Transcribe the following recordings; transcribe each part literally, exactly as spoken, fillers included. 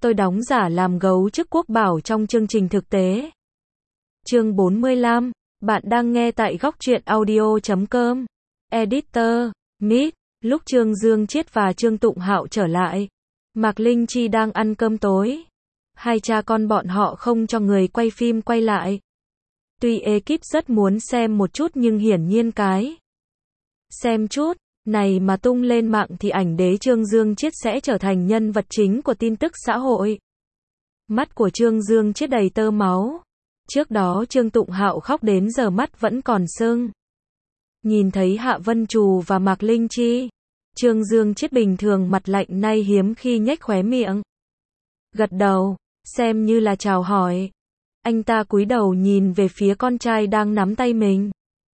Tôi đóng giả làm gấu chức quốc bảo trong chương trình thực tế. Chương bốn mươi lăm, bạn đang nghe tại góc truyện audio chấm com. Editor, Mít, lúc Trương Dương Chiết và Trương Tụng Hạo trở lại, Mạc Linh Chi đang ăn cơm tối. Hai cha con bọn họ không cho người quay phim quay lại. Tuy ekip rất muốn xem một chút nhưng hiển nhiên cái xem chút này mà tung lên mạng thì ảnh đế Trương Dương Chiết sẽ trở thành nhân vật chính của tin tức xã hội. Mắt của Trương Dương Chiết đầy tơ máu. Trước đó Trương Tụng Hạo khóc đến giờ mắt vẫn còn sưng. Nhìn thấy Hạ Vân Trù và Mạc Linh Chi, Trương Dương Chiết bình thường mặt lạnh nay hiếm khi nhếch khóe miệng. Gật đầu, xem như là chào hỏi. Anh ta cúi đầu nhìn về phía con trai đang nắm tay mình.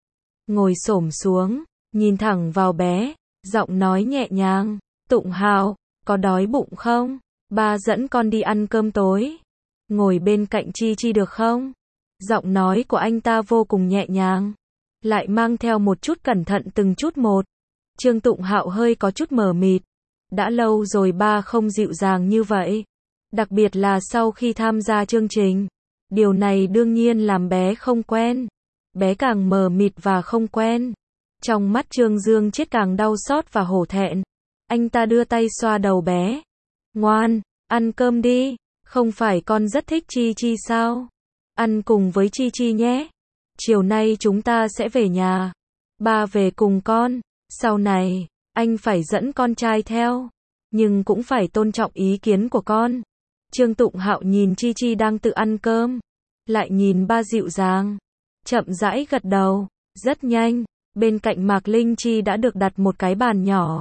Ngồi xổm xuống, nhìn thẳng vào bé, giọng nói nhẹ nhàng, Tụng Hạo, có đói bụng không? Ba dẫn con đi ăn cơm tối. Ngồi bên cạnh Chi Chi được không? Giọng nói của anh ta vô cùng nhẹ nhàng, lại mang theo một chút cẩn thận từng chút một. Trương Tụng Hạo hơi có chút mờ mịt. Đã lâu rồi ba không dịu dàng như vậy. Đặc biệt là sau khi tham gia chương trình. Điều này đương nhiên làm bé không quen. Bé càng mờ mịt và không quen. Trong mắt Trương Dương Chiết càng đau xót và hổ thẹn. Anh ta đưa tay xoa đầu bé. Ngoan, ăn cơm đi. Không phải con rất thích Chi Chi sao? Ăn cùng với Chi Chi nhé. Chiều nay chúng ta sẽ về nhà. Ba về cùng con. Sau này, anh phải dẫn con trai theo. Nhưng cũng phải tôn trọng ý kiến của con. Trương Tụng Hạo nhìn Chi Chi đang tự ăn cơm. Lại nhìn ba dịu dàng. Chậm rãi gật đầu. Rất nhanh, bên cạnh Mạc Linh Chi đã được đặt một cái bàn nhỏ.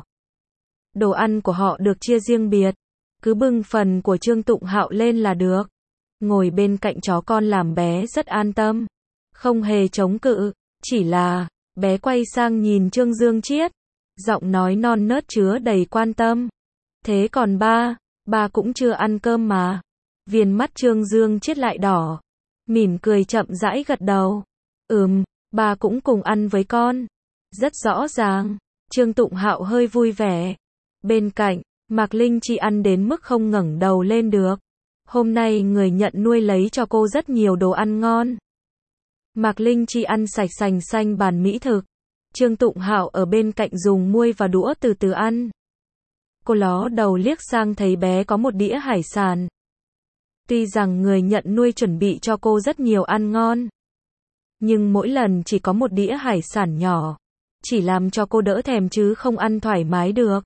Đồ ăn của họ được chia riêng biệt. Cứ bưng phần của Trương Tụng Hạo lên là được. Ngồi bên cạnh chó con làm bé rất an tâm. Không hề chống cự. Chỉ là, bé quay sang nhìn Trương Dương Chiết. Giọng nói non nớt chứa đầy quan tâm. Thế còn ba, ba cũng chưa ăn cơm mà. Viền mắt Trương Dương Chiết lại đỏ. Mỉm cười chậm rãi gật đầu. Ừm, ba cũng cùng ăn với con. Rất rõ ràng. Trương Tụng Hạo hơi vui vẻ. Bên cạnh, Mạc Linh Chi ăn đến mức không ngẩng đầu lên được. Hôm nay người nhận nuôi lấy cho cô rất nhiều đồ ăn ngon. Mạc Linh Chi ăn sạch sành xanh bàn mỹ thực. Trương Tụng Hạo ở bên cạnh dùng muôi và đũa từ từ ăn. Cô ló đầu liếc sang thấy bé có một đĩa hải sản. Tuy rằng người nhận nuôi chuẩn bị cho cô rất nhiều ăn ngon. Nhưng mỗi lần chỉ có một đĩa hải sản nhỏ. Chỉ làm cho cô đỡ thèm chứ không ăn thoải mái được.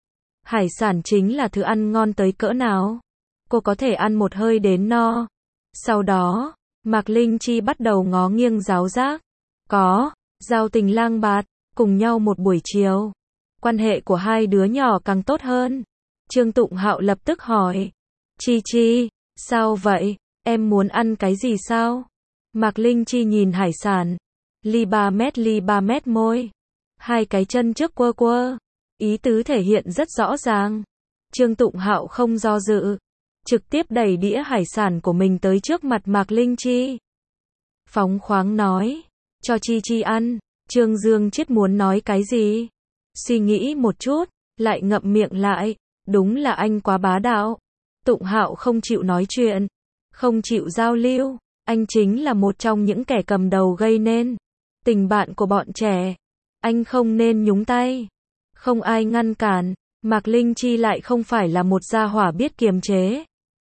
Hải sản chính là thứ ăn ngon tới cỡ nào. Cô có thể ăn một hơi đến no. Sau đó, Mạc Linh Chi bắt đầu ngó nghiêng giáo giác. Có, giao tình lang bạt, cùng nhau một buổi chiều. Quan hệ của hai đứa nhỏ càng tốt hơn. Trương Tụng Hạo lập tức hỏi. Chi Chi, sao vậy? Em muốn ăn cái gì sao? Mạc Linh Chi nhìn hải sản. Ly ba mét ly ba mét môi. Hai cái chân trước quơ quơ. Ý tứ thể hiện rất rõ ràng. Trương Tụng Hạo không do dự. Trực tiếp đẩy đĩa hải sản của mình tới trước mặt Mạc Linh Chi. Phóng khoáng nói. Cho Chi Chi ăn. Trương Dương Chiết muốn nói cái gì? Suy nghĩ một chút. Lại ngậm miệng lại. Đúng là anh quá bá đạo. Tụng Hạo không chịu nói chuyện. Không chịu giao lưu. Anh chính là một trong những kẻ cầm đầu gây nên tình bạn của bọn trẻ. Anh không nên nhúng tay. Không ai ngăn cản. Mạc Linh Chi lại không phải là một gia hỏa biết kiềm chế.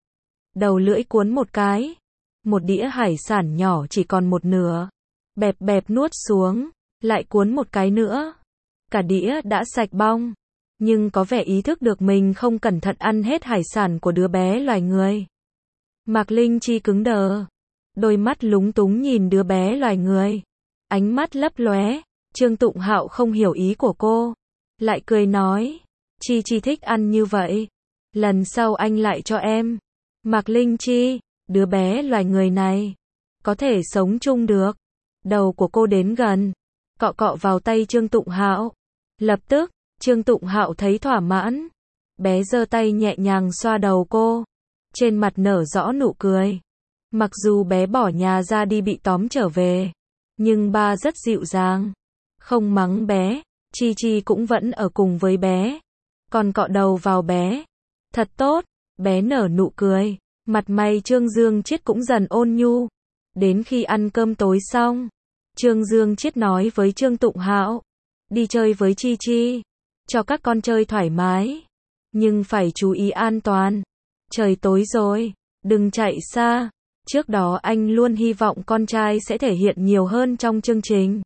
Đầu lưỡi cuốn một cái. Một đĩa hải sản nhỏ chỉ còn một nửa. Bẹp bẹp nuốt xuống. Lại cuốn một cái nữa. Cả đĩa đã sạch bong. Nhưng có vẻ ý thức được mình không cẩn thận ăn hết hải sản của đứa bé loài người. Mạc Linh Chi cứng đờ. Đôi mắt lúng túng nhìn đứa bé loài người. Ánh mắt lấp lóe. Trương Tụng Hạo không hiểu ý của cô. Lại cười nói. Chi Chi thích ăn như vậy. Lần sau anh lại cho em. Mạc Linh Chi, đứa bé loài người này. Có thể sống chung được. Đầu của cô đến gần. Cọ cọ vào tay Trương Tụng Hạo. Lập tức, Trương Tụng Hạo thấy thỏa mãn. Bé giơ tay nhẹ nhàng xoa đầu cô. Trên mặt nở rõ nụ cười. Mặc dù bé bỏ nhà ra đi bị tóm trở về. Nhưng ba rất dịu dàng. Không mắng bé. Chi Chi cũng vẫn ở cùng với bé. Còn cọ đầu vào bé. Thật tốt. Bé nở nụ cười, mặt mày Trương Dương Chiết cũng dần ôn nhu. Đến khi ăn cơm tối xong, Trương Dương Chiết nói với Trương Tụng Hạo, đi chơi với Chi Chi, cho các con chơi thoải mái, nhưng phải chú ý an toàn. Trời tối rồi, đừng chạy xa. Trước đó anh luôn hy vọng con trai sẽ thể hiện nhiều hơn trong chương trình.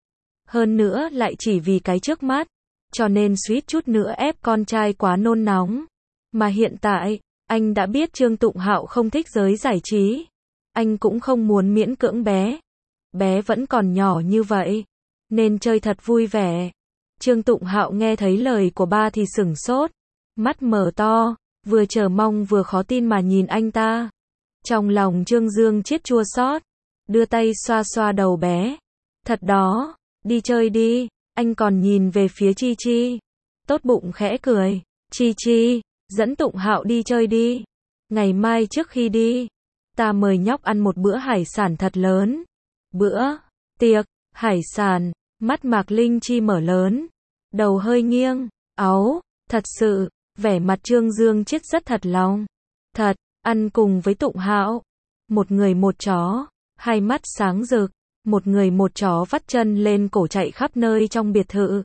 Hơn nữa lại chỉ vì cái trước mắt, cho nên suýt chút nữa ép con trai quá nôn nóng. Mà hiện tại, anh đã biết Trương Tụng Hạo không thích giới giải trí. Anh cũng không muốn miễn cưỡng bé. Bé vẫn còn nhỏ như vậy, nên chơi thật vui vẻ. Trương Tụng Hạo nghe thấy lời của ba thì sửng sốt, mắt mở to, vừa chờ mong vừa khó tin mà nhìn anh ta. Trong lòng Trương Dương Chiết chua xót, đưa tay xoa xoa đầu bé. Thật đó, đi chơi đi. Anh còn nhìn về phía Chi Chi, tốt bụng khẽ cười. Chi Chi, dẫn Tụng Hạo đi chơi đi. Ngày mai trước khi đi, ta mời nhóc ăn một bữa hải sản thật lớn. Bữa tiệc hải sản. Mắt Mạc Linh Chi mở lớn, đầu hơi nghiêng. Áu, thật sự. Vẻ mặt Trương Dương Chiết rất thật lòng. Thật, ăn cùng với Tụng Hạo. Một người một chó, hai mắt sáng rực. Một người một chó vắt chân lên cổ chạy khắp nơi trong biệt thự.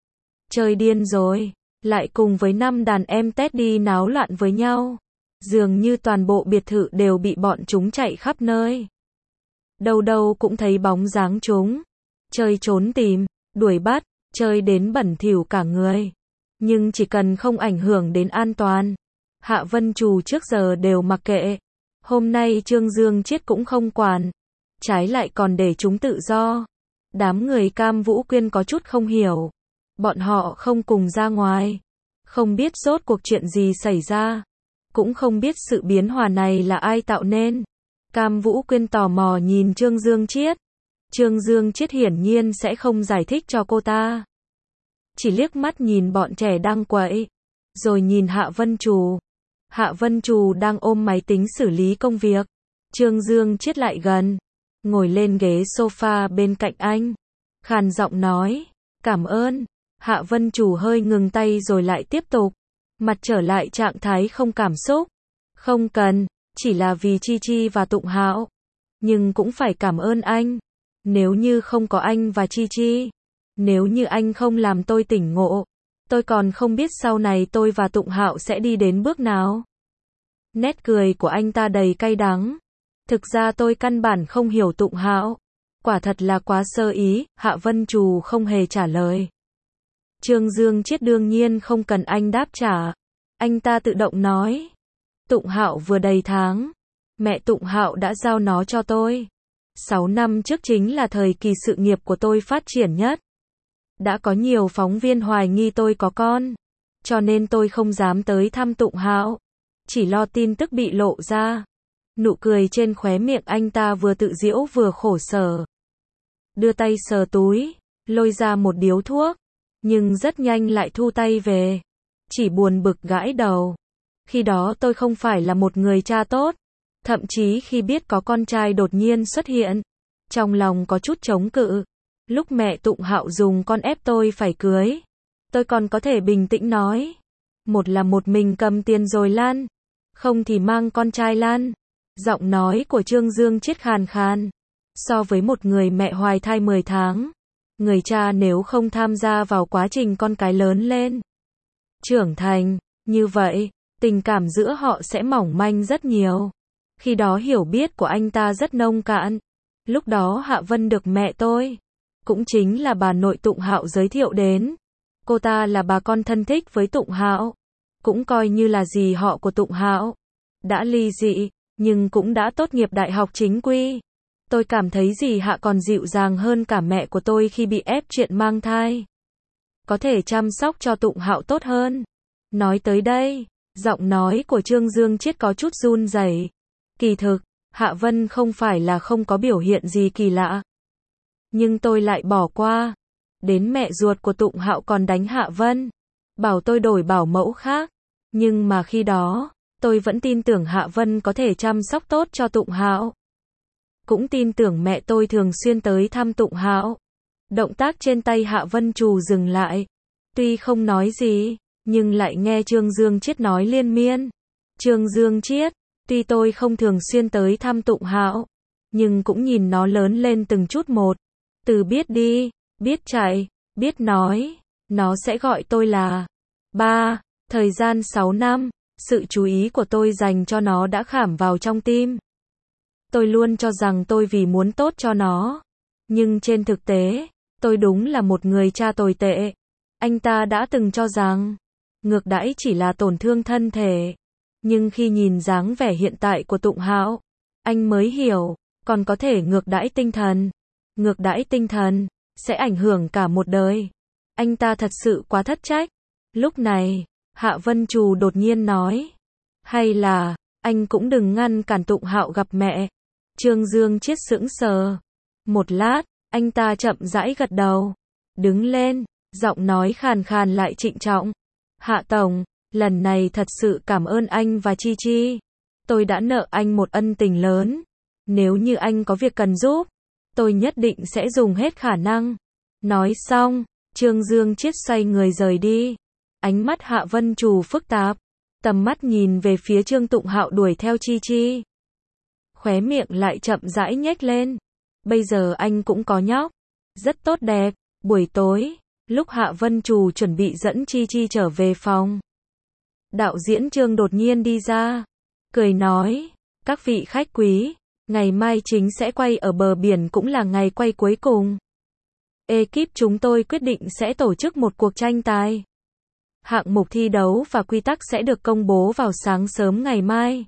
Chơi điên rồi, lại cùng với năm đàn em tét đi náo loạn với nhau. Dường như toàn bộ biệt thự đều bị bọn chúng chạy khắp nơi. Đâu đâu cũng thấy bóng dáng chúng. Chơi trốn tìm, đuổi bắt, chơi đến bẩn thỉu cả người. Nhưng chỉ cần không ảnh hưởng đến an toàn, Hạ Vân Trù trước giờ đều mặc kệ. Hôm nay Trương Dương Chiết cũng không quản, trái lại còn để chúng tự do. Đám người Cam Vũ Quyên có chút không hiểu. Bọn họ không cùng ra ngoài, không biết rốt cuộc chuyện gì xảy ra, cũng không biết sự biến hóa này là ai tạo nên. Cam Vũ Quyên tò mò nhìn Trương Dương Chiết. Trương Dương Chiết hiển nhiên sẽ không giải thích cho cô ta, chỉ liếc mắt nhìn bọn trẻ đang quậy, rồi nhìn Hạ Vân Trù. Hạ Vân Trù đang ôm máy tính xử lý công việc. Trương Dương Chiết lại gần, ngồi lên ghế sofa bên cạnh anh, khàn giọng nói, cảm ơn. Hạ Vân Trù hơi ngừng tay rồi lại tiếp tục, mặt trở lại trạng thái không cảm xúc. Không cần, chỉ là vì Chi Chi và Tụng Hạo. Nhưng cũng phải cảm ơn anh. Nếu như không có anh và Chi Chi, nếu như anh không làm tôi tỉnh ngộ, tôi còn không biết sau này tôi và Tụng Hạo sẽ đi đến bước nào. Nét cười của anh ta đầy cay đắng. Thực ra tôi căn bản không hiểu Tụng Hạo. Quả thật là quá sơ ý. Hạ Vân Trù không hề trả lời. Trương Dương Chiết đương nhiên không cần anh đáp trả. Anh ta tự động nói, Tụng Hạo vừa đầy tháng, mẹ Tụng Hạo đã giao nó cho tôi. Sáu năm trước chính là thời kỳ sự nghiệp của tôi phát triển nhất. Đã có nhiều phóng viên hoài nghi tôi có con, cho nên tôi không dám tới thăm Tụng Hạo, chỉ lo tin tức bị lộ ra. Nụ cười trên khóe miệng anh ta vừa tự giễu vừa khổ sở. Đưa tay sờ túi, lôi ra một điếu thuốc, nhưng rất nhanh lại thu tay về, chỉ buồn bực gãi đầu. Khi đó tôi không phải là một người cha tốt, thậm chí khi biết có con trai đột nhiên xuất hiện, trong lòng có chút chống cự. Lúc mẹ Tụng Hạo dùng con ép tôi phải cưới, tôi còn có thể bình tĩnh nói, một là một mình cầm tiền rồi lan, không thì mang con trai lan. Giọng nói của Trương Dương Chiết khàn khàn. So với một người mẹ hoài thai mười tháng, người cha nếu không tham gia vào quá trình con cái lớn lên, trưởng thành, như vậy, tình cảm giữa họ sẽ mỏng manh rất nhiều. Khi đó hiểu biết của anh ta rất nông cạn. Lúc đó Hạ Vân được mẹ tôi, cũng chính là bà nội Tụng Hạo giới thiệu đến. Cô ta là bà con thân thích với Tụng Hạo, cũng coi như là dì họ của Tụng Hạo. Đã ly dị, nhưng cũng đã tốt nghiệp đại học chính quy. Tôi cảm thấy dì Hạ còn dịu dàng hơn cả mẹ của tôi khi bị ép chuyện mang thai. Có thể chăm sóc cho Tụng Hạo tốt hơn. Nói tới đây, giọng nói của Trương Dương Chiết có chút run rẩy. Kỳ thực, Hạ Vân không phải là không có biểu hiện gì kỳ lạ, nhưng tôi lại bỏ qua. Đến mẹ ruột của Tụng Hạo còn đánh Hạ Vân, bảo tôi đổi bảo mẫu khác. Nhưng mà khi đó, tôi vẫn tin tưởng Hạ Vân có thể chăm sóc tốt cho Tụng Hạo. Cũng tin tưởng mẹ tôi thường xuyên tới thăm Tụng Hạo. Động tác trên tay Hạ Vân Trù dừng lại. Tuy không nói gì, nhưng lại nghe Trương Dương Chiết nói liên miên. Trương Dương Chiết, tuy tôi không thường xuyên tới thăm Tụng Hạo, nhưng cũng nhìn nó lớn lên từng chút một. Từ biết đi, biết chạy, biết nói, nó sẽ gọi tôi là ba. Thời gian sáu năm, sự chú ý của tôi dành cho nó đã khảm vào trong tim. Tôi luôn cho rằng tôi vì muốn tốt cho nó. Nhưng trên thực tế, tôi đúng là một người cha tồi tệ. Anh ta đã từng cho rằng, ngược đãi chỉ là tổn thương thân thể. Nhưng khi nhìn dáng vẻ hiện tại của Tụng Hạo, anh mới hiểu, còn có thể ngược đãi tinh thần. Ngược đãi tinh thần, sẽ ảnh hưởng cả một đời. Anh ta thật sự quá thất trách. Lúc này, Hạ Vân Trù đột nhiên nói, hay là, anh cũng đừng ngăn cản Tụng Hạo gặp mẹ. Trương Dương Chiết sững sờ. Một lát, anh ta chậm rãi gật đầu. Đứng lên, giọng nói khàn khàn lại trịnh trọng. Hạ Tổng, lần này thật sự cảm ơn anh và Chi Chi. Tôi đã nợ anh một ân tình lớn. Nếu như anh có việc cần giúp, tôi nhất định sẽ dùng hết khả năng. Nói xong, Trương Dương Chiết xoay người rời đi. Ánh mắt Hạ Vân Trù phức tạp, tầm mắt nhìn về phía Trương Tụng Hạo đuổi theo Chi Chi. Khóe miệng lại chậm rãi nhếch lên. Bây giờ anh cũng có nhóc, rất tốt đẹp. Buổi tối, lúc Hạ Vân Trù chuẩn bị dẫn Chi Chi trở về phòng, đạo diễn Trương đột nhiên đi ra, cười nói, các vị khách quý, ngày mai chính sẽ quay ở bờ biển cũng là ngày quay cuối cùng. Ekip chúng tôi quyết định sẽ tổ chức một cuộc tranh tài. Hạng mục thi đấu và quy tắc sẽ được công bố vào sáng sớm ngày mai.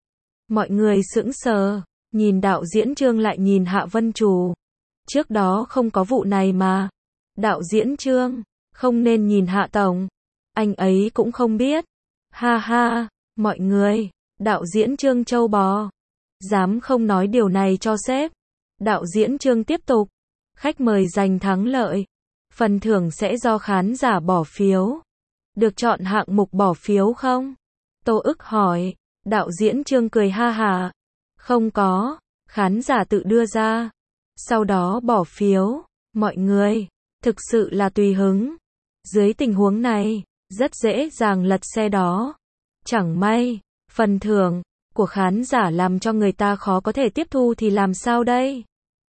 Mọi người sững sờ, nhìn đạo diễn Trương lại nhìn Hạ Vân Trù. Trước đó không có vụ này mà. Đạo diễn Trương, không nên nhìn Hạ Tổng. Anh ấy cũng không biết. Ha ha, mọi người, đạo diễn Trương châu bò. Dám không nói điều này cho sếp. Đạo diễn Trương tiếp tục. Khách mời giành thắng lợi. Phần thưởng sẽ do khán giả bỏ phiếu. Được chọn hạng mục bỏ phiếu không? Tô Ức hỏi. Đạo diễn Trương cười ha hả. Không có, khán giả tự đưa ra. Sau đó bỏ phiếu. Mọi người, thực sự là tùy hứng. Dưới tình huống này, rất dễ dàng lật xe đó. Chẳng may, phần thưởng của khán giả làm cho người ta khó có thể tiếp thu thì làm sao đây?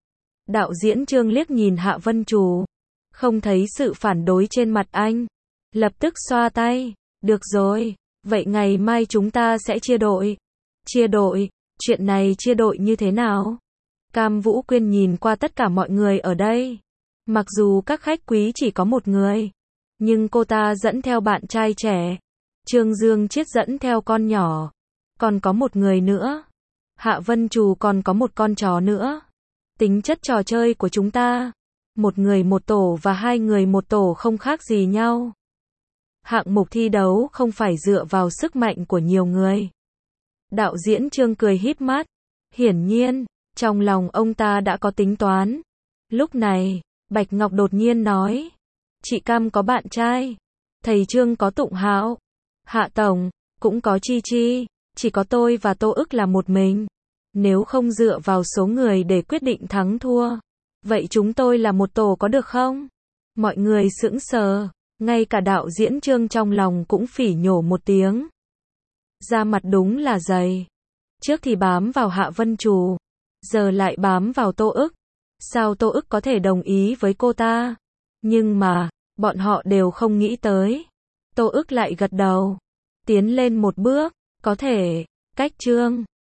Đạo diễn Trương liếc nhìn Hạ Vân Trù, không thấy sự phản đối trên mặt anh, lập tức xoa tay. Được rồi, vậy ngày mai chúng ta sẽ chia đội. Chia đội, chuyện này chia đội như thế nào? Cam Vũ Quyên nhìn qua tất cả mọi người ở đây. Mặc dù các khách quý chỉ có một người, nhưng cô ta dẫn theo bạn trai trẻ. Trương Dương Chiết dẫn theo con nhỏ. Còn có một người nữa. Hạ Vân Trù còn có một con chó nữa. Tính chất trò chơi của chúng ta, một người một tổ và hai người một tổ không khác gì nhau. Hạng mục thi đấu không phải dựa vào sức mạnh của nhiều người. Đạo diễn Trương cười híp mắt. Hiển nhiên, trong lòng ông ta đã có tính toán. Lúc này, Bạch Ngọc đột nhiên nói. Chị Cam có bạn trai. Thầy Trương có Tụng Hạo. Hạ Tổng, cũng có Chi Chi. Chỉ có tôi và Tô Ức là một mình. Nếu không dựa vào số người để quyết định thắng thua, vậy chúng tôi là một tổ có được không? Mọi người sững sờ. Ngay cả đạo diễn Trương trong lòng cũng phỉ nhổ một tiếng. Da mặt đúng là dày. Trước thì bám vào Hạ Vân Trù, giờ lại bám vào Tô Ức. Sao Tô Ức có thể đồng ý với cô ta? Nhưng mà, bọn họ đều không nghĩ tới. Tô Ức lại gật đầu, tiến lên một bước, có thể, cách Trương